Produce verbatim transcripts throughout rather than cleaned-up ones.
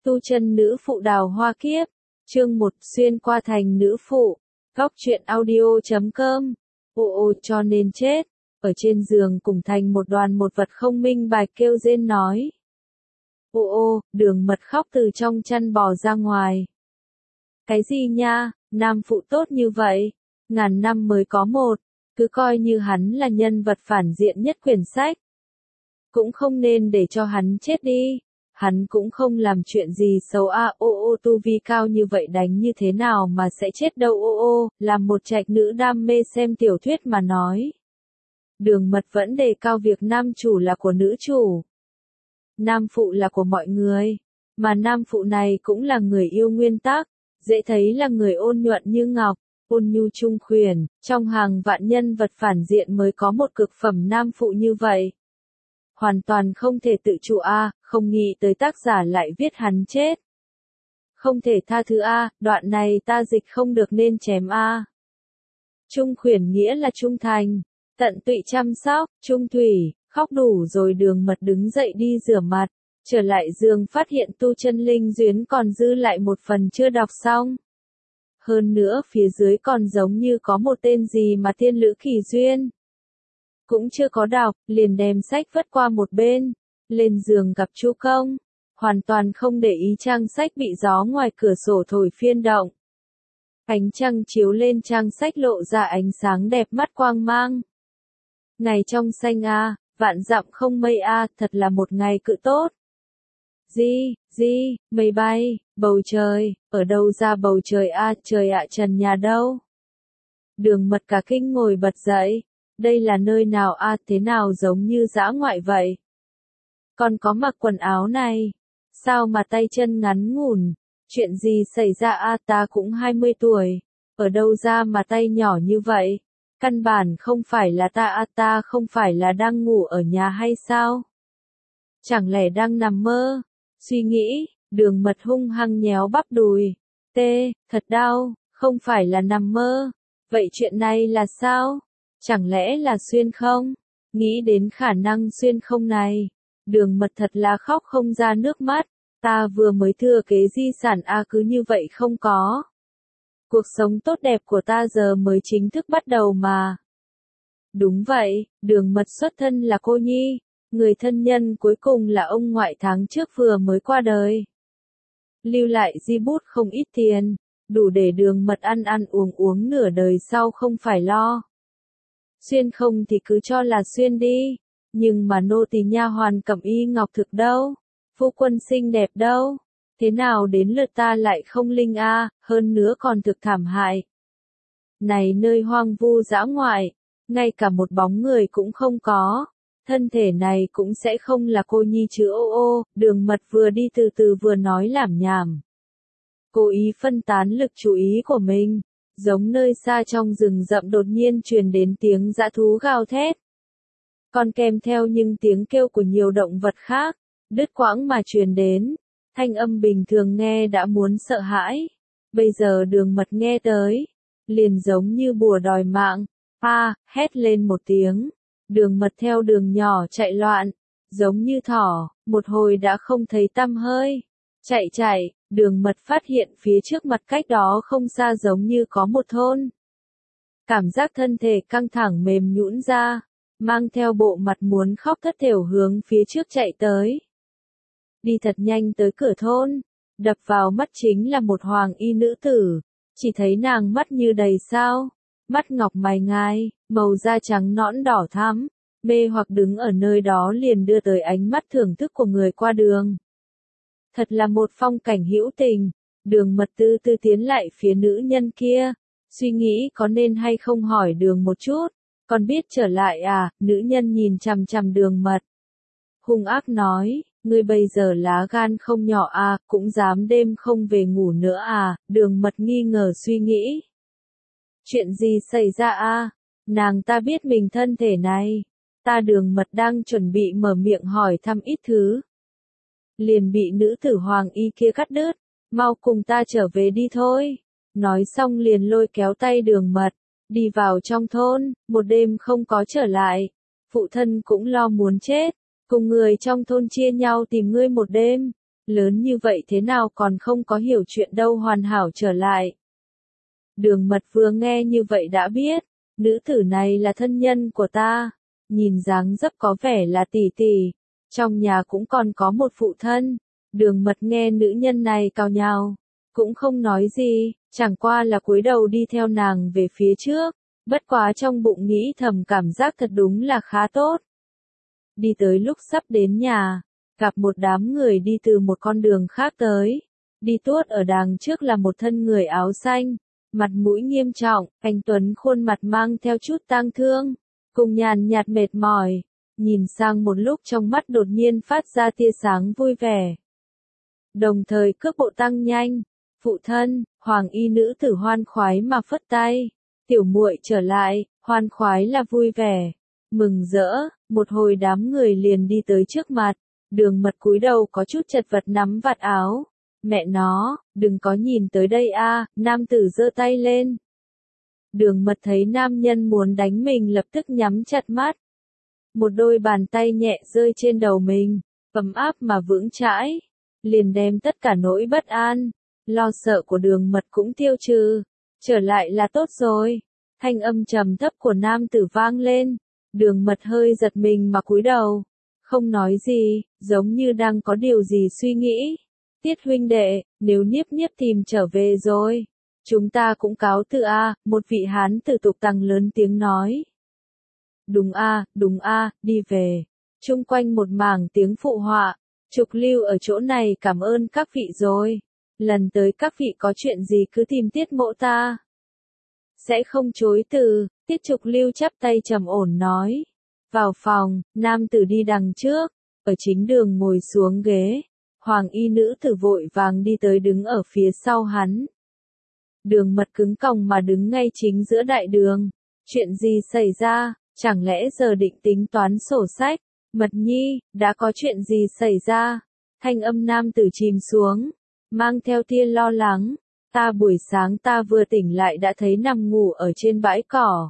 Tu chân nữ phụ đào hoa kiếp. Chương một xuyên qua thành nữ phụ. Góc truyện audio chấm com. Ô ô cho nên chết. Ở trên giường cùng thành một đoàn một vật không minh bạch kêu rên nói. Ô ô, Đường Mật khóc từ trong chăn bò ra ngoài. Cái gì nha, nam phụ tốt như vậy, ngàn năm mới có một, cứ coi như hắn là nhân vật phản diện nhất quyển sách. Cũng không nên để cho hắn chết đi, hắn cũng không làm chuyện gì xấu a. À, ô ô tu vi cao như vậy đánh như thế nào mà sẽ chết đâu ô ô, làm một trạch nữ đam mê xem tiểu thuyết mà nói. Đường Mật vẫn đề cao việc nam chủ là của nữ chủ. Nam phụ là của mọi người, mà nam phụ này cũng là người yêu nguyên tắc, dễ thấy là người ôn nhuận như ngọc, ôn nhu trung khuyển, trong hàng vạn nhân vật phản diện mới có một cực phẩm nam phụ như vậy. Hoàn toàn không thể tự chủ a, à, không nghĩ tới tác giả lại viết hắn chết. Không thể tha thứ a, à, đoạn này ta dịch không được nên chém a. À. Trung khuyển nghĩa là trung thành, tận tụy chăm sóc, trung thủy. Khóc đủ rồi Đường Mật đứng dậy đi rửa mặt, trở lại giường phát hiện tu chân linh duyến còn dư lại một phần chưa đọc xong. Hơn nữa phía dưới còn giống như có một tên gì mà tiên lữ kỳ duyên. Cũng chưa có đọc, liền đem sách vứt qua một bên, lên giường gặp Chu Công, hoàn toàn không để ý trang sách bị gió ngoài cửa sổ thổi phiên động. Ánh trăng chiếu lên trang sách lộ ra ánh sáng đẹp mắt quang mang. Ngày trong xanh a. Vạn dặm không mây a, à, thật là một ngày cự tốt. Di, di, mây bay, bầu trời, ở đâu ra bầu trời a, à, trời ạ à, trần nhà đâu. Đường Mật cả kinh ngồi bật dậy, đây là nơi nào a, à, thế nào giống như dã ngoại vậy. Còn có mặc quần áo này, sao mà tay chân ngắn ngủn, chuyện gì xảy ra a, à, ta cũng hai mươi tuổi, ở đâu ra mà tay nhỏ như vậy. Căn bản không phải là ta a, à, ta không phải là đang ngủ ở nhà hay sao? Chẳng lẽ đang nằm mơ? Suy nghĩ, Đường Mật hung hăng nhéo bắp đùi. Tê, thật đau, không phải là nằm mơ. Vậy chuyện này là sao? Chẳng lẽ là xuyên không? Nghĩ đến khả năng xuyên không này. Đường Mật thật là khóc không ra nước mắt. Ta vừa mới thừa kế di sản a à, cứ như vậy không có. Cuộc sống tốt đẹp của ta giờ mới chính thức bắt đầu mà. Đúng vậy, Đường Mật xuất thân là cô nhi, người thân nhân cuối cùng là ông ngoại tháng trước vừa mới qua đời. Lưu lại di bút không ít tiền, đủ để Đường Mật ăn ăn uống uống nửa đời sau không phải lo. Xuyên không thì cứ cho là xuyên đi, nhưng mà nô tỳ nha hoàn Cẩm Y Ngọc Thực đâu, phu quân xinh đẹp đâu. Thế nào đến lượt ta lại không linh a, à, hơn nữa còn thực thảm hại. Này nơi hoang vu dã ngoại, ngay cả một bóng người cũng không có, thân thể này cũng sẽ không là cô nhi chứ ô ô, Đường Mật vừa đi từ từ vừa nói lảm nhảm. Cố ý phân tán lực chú ý của mình, giống nơi xa trong rừng rậm đột nhiên truyền đến tiếng dã thú gào thét. Còn kèm theo những tiếng kêu của nhiều động vật khác, đứt quãng mà truyền đến. Thanh âm bình thường nghe đã muốn sợ hãi, bây giờ Đường Mật nghe tới, liền giống như bùa đòi mạng, a, à, hét lên một tiếng, Đường Mật theo đường nhỏ chạy loạn, giống như thỏ, một hồi đã không thấy tăm hơi, chạy chạy, Đường Mật phát hiện phía trước mặt cách đó không xa giống như có một thôn. Cảm giác thân thể căng thẳng mềm nhũn ra, mang theo bộ mặt muốn khóc thất thểu hướng phía trước chạy tới. Đi thật nhanh tới cửa thôn, đập vào mắt chính là một hoàng y nữ tử, chỉ thấy nàng mắt như đầy sao, mắt ngọc mày ngai, màu da trắng nõn đỏ thắm, mê hoặc đứng ở nơi đó liền đưa tới ánh mắt thưởng thức của người qua đường. Thật là một phong cảnh hữu tình, Đường Mật từ từ tiến lại phía nữ nhân kia, suy nghĩ có nên hay không hỏi Đường một chút, còn biết trở lại à, nữ nhân nhìn chằm chằm Đường Mật. Hung ác nói. Ngươi bây giờ lá gan không nhỏ à, cũng dám đêm không về ngủ nữa à, Đường Mật nghi ngờ suy nghĩ. Chuyện gì xảy ra à, nàng ta biết mình thân thể này, ta Đường Mật đang chuẩn bị mở miệng hỏi thăm ít thứ. Liền bị nữ tử hoàng y kia cắt đứt, mau cùng ta trở về đi thôi. Nói xong liền lôi kéo tay Đường Mật, đi vào trong thôn, một đêm không có trở lại, phụ thân cũng lo muốn chết. Cùng người trong thôn chia nhau tìm ngươi một đêm, Lớn như vậy thế nào còn không có hiểu chuyện đâu, hoàn hảo trở lại. Đường Mật vừa nghe như vậy đã biết, nữ tử này là thân nhân của ta, nhìn dáng dấp có vẻ là tỷ tỷ, trong nhà cũng còn có một phụ thân. Đường Mật nghe nữ nhân này cào nhào, cũng không nói gì, chẳng qua là cúi đầu đi theo nàng về phía trước, bất quá trong bụng nghĩ thầm cảm giác thật đúng là khá tốt. Đi tới lúc sắp đến nhà, gặp một đám người đi từ một con đường khác tới, đi tuốt ở đằng trước là một thân người áo xanh, mặt mũi nghiêm trọng, anh tuấn khuôn mặt mang theo chút tang thương, cùng nhàn nhạt mệt mỏi, nhìn sang một lúc trong mắt đột nhiên phát ra tia sáng vui vẻ. Đồng thời cước bộ tăng nhanh, phụ thân, hoàng y nữ tử hoan khoái mà phất tay, tiểu muội trở lại, hoan khoái là vui vẻ, mừng rỡ, một hồi đám người liền đi tới trước mặt, Đường Mật cúi đầu có chút chật vật nắm vạt áo, mẹ nó, đừng có nhìn tới đây a, nam tử giơ tay lên. Đường Mật thấy nam nhân muốn đánh mình lập tức nhắm chặt mắt. Một đôi bàn tay nhẹ rơi trên đầu mình, ấm áp mà vững chãi, liền đem tất cả nỗi bất an, lo sợ của Đường Mật cũng tiêu trừ, trở lại là tốt rồi. Thanh âm trầm thấp của nam tử vang lên, Đường Mật hơi giật mình mà cúi đầu, không nói gì, giống như đang có điều gì suy nghĩ. Tiết huynh đệ, nếu Niếp Niếp tìm trở về rồi, chúng ta cũng cáo từ a, một vị hán tử tục tăng lớn tiếng nói. Đúng a, đúng a, đi về. Chung quanh một mảng tiếng phụ họa, Trục Lưu ở chỗ này cảm ơn các vị rồi. Lần tới các vị có chuyện gì cứ tìm Tiết mỗ ta. Sẽ không chối từ, Tiết Trục Lưu chắp tay trầm ổn nói. Vào phòng, nam tử đi đằng trước, ở chính đường ngồi xuống ghế. Hoàng y nữ tử vội vàng đi tới đứng ở phía sau hắn. Đường Mật cứng còng mà đứng ngay chính giữa đại đường. Chuyện gì xảy ra, chẳng lẽ giờ định tính toán sổ sách? Mật nhi, đã có chuyện gì xảy ra? Thanh âm nam tử chìm xuống, mang theo tia lo lắng. Ta buổi sáng ta vừa tỉnh lại đã thấy nằm ngủ ở trên bãi cỏ.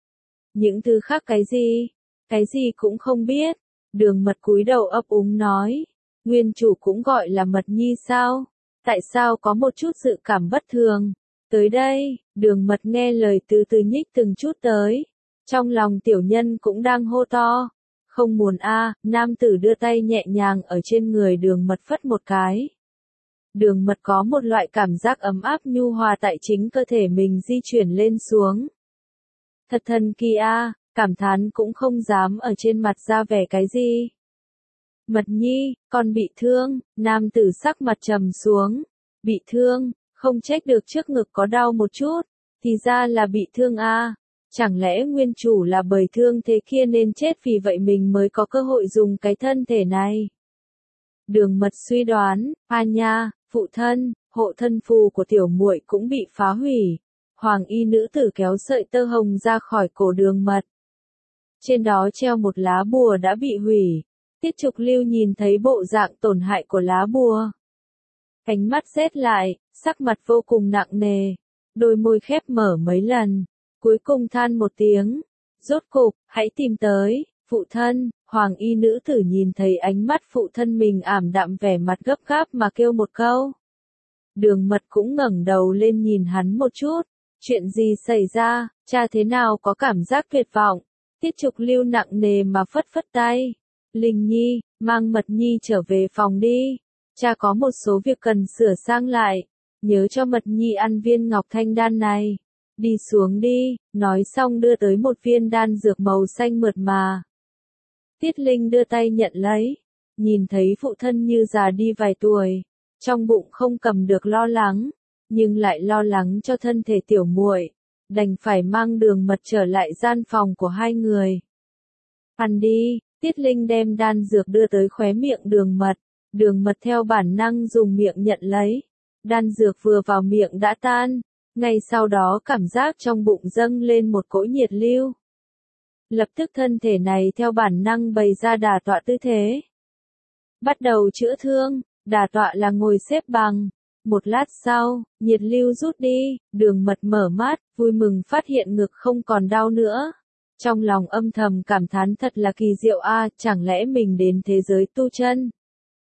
Những thứ khác cái gì? Cái gì cũng không biết. Đường Mật cúi đầu ấp úng nói. Nguyên chủ cũng gọi là Mật nhi sao? Tại sao có một chút dự cảm bất thường? Tới đây, Đường Mật nghe lời từ từ nhích từng chút tới. Trong lòng tiểu nhân cũng đang hô to. Không muốn a, nam tử đưa tay nhẹ nhàng ở trên người Đường Mật phất một cái. Đường Mật có một loại cảm giác ấm áp nhu hòa tại chính cơ thể mình di chuyển lên xuống. Thật thần kỳ a, cảm thán cũng không dám ở trên mặt ra vẻ cái gì. Mật nhi, con bị thương, nam tử sắc mặt trầm xuống. Bị thương, không trách được trước ngực có đau một chút, thì ra là bị thương a. Chẳng lẽ nguyên chủ là bởi thương thế kia nên chết vì vậy mình mới có cơ hội dùng cái thân thể này. Đường Mật suy đoán, a nha, phụ thân, hộ thân phù của tiểu muội cũng bị phá hủy. Hoàng y nữ tử kéo sợi tơ hồng ra khỏi cổ Đường Mật. Trên đó treo một lá bùa đã bị hủy. Tiết Trục Lưu nhìn thấy bộ dạng tổn hại của lá bùa. Ánh mắt rét lại, sắc mặt vô cùng nặng nề. Đôi môi khép mở mấy lần. Cuối cùng than một tiếng. Rốt cục, hãy tìm tới, phụ thân. Hoàng y nữ tử nhìn thấy ánh mắt phụ thân mình ảm đạm vẻ mặt gấp gáp mà kêu một câu. Đường Mật cũng ngẩng đầu lên nhìn hắn một chút. Chuyện gì xảy ra, cha thế nào có cảm giác tuyệt vọng. Tiết Trục Lưu nặng nề mà phất phất tay. Linh Nhi, mang Mật Nhi trở về phòng đi. Cha có một số việc cần sửa sang lại. Nhớ cho Mật Nhi ăn viên ngọc thanh đan này. Đi xuống đi, nói xong đưa tới một viên đan dược màu xanh mượt mà. Tiết Linh đưa tay nhận lấy. Nhìn thấy phụ thân như già đi vài tuổi. Trong bụng không cầm được lo lắng. Nhưng lại lo lắng cho thân thể tiểu muội. Đành phải mang Đường Mật trở lại gian phòng của hai người. Ăn đi. Tiết Linh đem đan dược đưa tới khóe miệng Đường Mật. Đường Mật theo bản năng dùng miệng nhận lấy. Đan dược vừa vào miệng đã tan. Ngay sau đó cảm giác trong bụng dâng lên một cỗ nhiệt lưu. Lập tức thân thể này theo bản năng bày ra đả tọa tư thế. Bắt đầu chữa thương, đả tọa là ngồi xếp bằng. Một lát sau, nhiệt lưu rút đi, Đường Mật mở mắt, vui mừng phát hiện ngực không còn đau nữa. Trong lòng âm thầm cảm thán thật là kỳ diệu a, chẳng lẽ mình đến thế giới tu chân.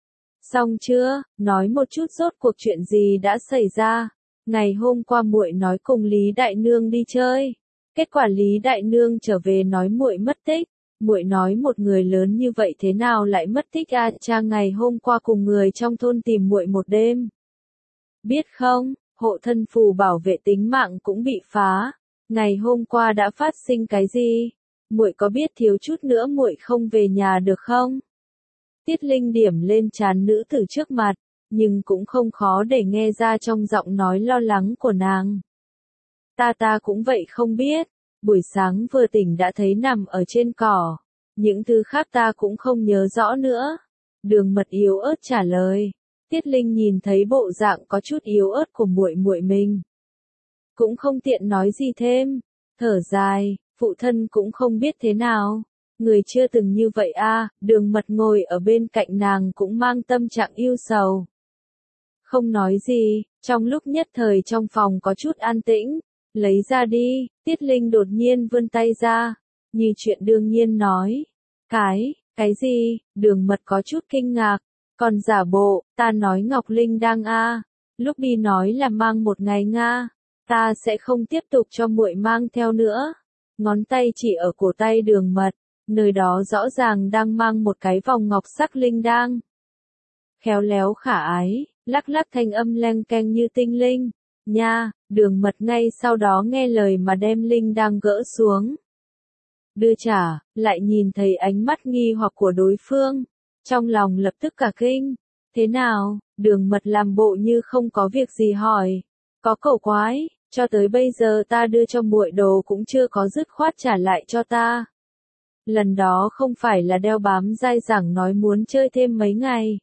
Xong chưa, nói một chút rốt cuộc chuyện gì đã xảy ra. Ngày hôm qua muội nói cùng Lý Đại Nương đi chơi. Kết quả Lý Đại Nương trở về nói muội mất tích. Muội nói một người lớn như vậy thế nào lại mất tích à, cha ngày hôm qua cùng người trong thôn tìm muội một đêm. Biết không, hộ thân phù bảo vệ tính mạng cũng bị phá. Ngày hôm qua đã phát sinh cái gì? Muội có biết thiếu chút nữa muội không về nhà được không? Tiết Linh điểm lên trán nữ tử trước mặt, nhưng cũng không khó để nghe ra trong giọng nói lo lắng của nàng. Ta ta cũng vậy không biết, buổi sáng vừa tỉnh đã thấy nằm ở trên cỏ, những thứ khác ta cũng không nhớ rõ nữa. Đường Mật yếu ớt trả lời. Tiết Linh nhìn thấy bộ dạng có chút yếu ớt của muội muội mình, cũng không tiện nói gì thêm, thở dài, phụ thân cũng không biết thế nào. Người chưa từng như vậy a, Đường Mật ngồi ở bên cạnh nàng cũng mang tâm trạng yêu sầu. Không nói gì, trong lúc nhất thời trong phòng có chút an tĩnh, lấy ra đi, Tiết Linh đột nhiên vươn tay ra, như chuyện đương nhiên nói. Cái, cái gì, Đường Mật có chút kinh ngạc, còn giả bộ, ta nói Ngọc Linh đang a, lúc đi nói là mang một ngày nga, ta sẽ không tiếp tục cho muội mang theo nữa. Ngón tay chỉ ở cổ tay Đường Mật, nơi đó rõ ràng đang mang một cái vòng ngọc sắc linh đang. Khéo léo khả ái, lắc lắc thanh âm leng keng như tinh linh. Nha, Đường Mật ngay sau đó nghe lời mà đem linh đang gỡ xuống. Đưa trả, lại nhìn thấy ánh mắt nghi hoặc của đối phương. Trong lòng lập tức cả kinh. Thế nào, Đường Mật làm bộ như không có việc gì hỏi. Có cẩu quái, cho tới bây giờ ta đưa cho muội đồ cũng chưa có dứt khoát trả lại cho ta. Lần đó không phải là đeo bám dai dẳng nói muốn chơi thêm mấy ngày.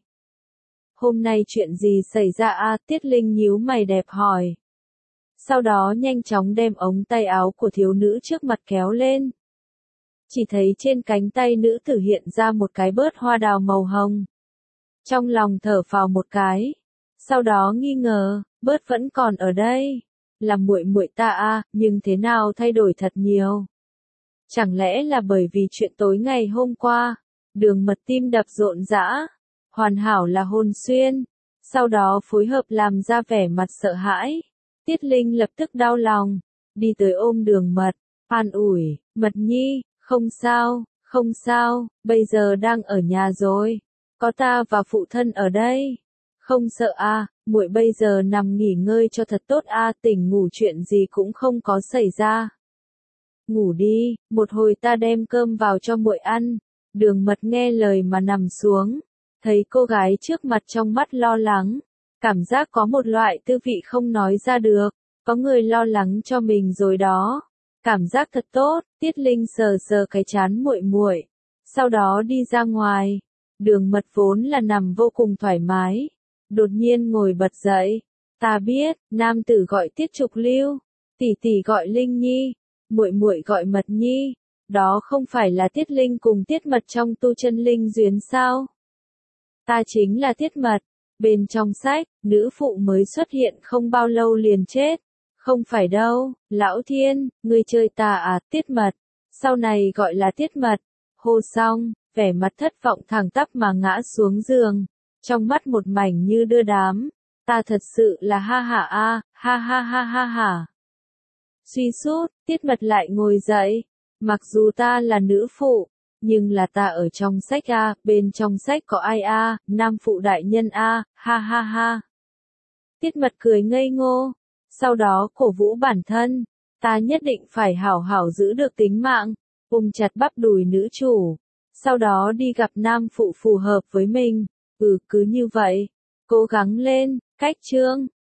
Hôm nay chuyện gì xảy ra a, Tiết Linh nhíu mày đẹp hỏi. Sau đó nhanh chóng đem ống tay áo của thiếu nữ trước mặt kéo lên. Chỉ thấy trên cánh tay nữ tử hiện ra một cái bớt hoa đào màu hồng. Trong lòng thở phào một cái. Sau đó nghi ngờ, bớt vẫn còn ở đây. Là muội muội ta a, nhưng thế nào thay đổi thật nhiều. Chẳng lẽ là bởi vì chuyện tối ngày hôm qua, Đường Mật tim đập rộn rã, hoàn hảo là hồn xuyên, sau đó phối hợp làm ra vẻ mặt sợ hãi. Tiết Linh lập tức đau lòng, đi tới ôm Đường Mật, an ủi, Mật nhi, không sao, không sao, bây giờ đang ở nhà rồi, có ta và phụ thân ở đây, không sợ a, à, muội bây giờ nằm nghỉ ngơi cho thật tốt a, à, tỉnh ngủ chuyện gì cũng không có xảy ra. Ngủ đi, một hồi ta đem cơm vào cho muội ăn. Đường Mật nghe lời mà nằm xuống, thấy cô gái trước mặt trong mắt lo lắng, cảm giác có một loại tư vị không nói ra được, có người lo lắng cho mình rồi đó. Cảm giác thật tốt, Tiết Linh sờ sờ cái trán muội muội, sau đó đi ra ngoài. Đường Mật vốn là nằm vô cùng thoải mái, đột nhiên ngồi bật dậy. Ta biết, nam tử gọi Tiết Trục Lưu, tỷ tỷ gọi Linh Nhi, muội muội gọi Mật Nhi, đó không phải là Tiết Linh cùng Tiết Mật trong tu chân linh duyên sao? Ta chính là Tiết Mật, bên trong sách, nữ phụ mới xuất hiện không bao lâu liền chết. Không phải đâu, Lão Thiên, ngươi chơi ta à, Tiết Mật, sau này gọi là Tiết Mật. Hô xong, vẻ mặt thất vọng thẳng tắp mà ngã xuống giường, trong mắt một mảnh như đưa đám. Ta thật sự là ha ha a, ha ha ha ha ha. Suy sút, Tiết Mật lại ngồi dậy. Mặc dù ta là nữ phụ, nhưng là ta ở trong sách a, bên trong sách có ai a, nam phụ đại nhân a, ha ha ha. Tiết Mật cười ngây ngô, sau đó cổ vũ bản thân, ta nhất định phải hảo hảo giữ được tính mạng, ôm chặt bắp đùi nữ chủ, sau đó đi gặp nam phụ phù hợp với mình, ừ cứ như vậy, cố gắng lên, cách chương.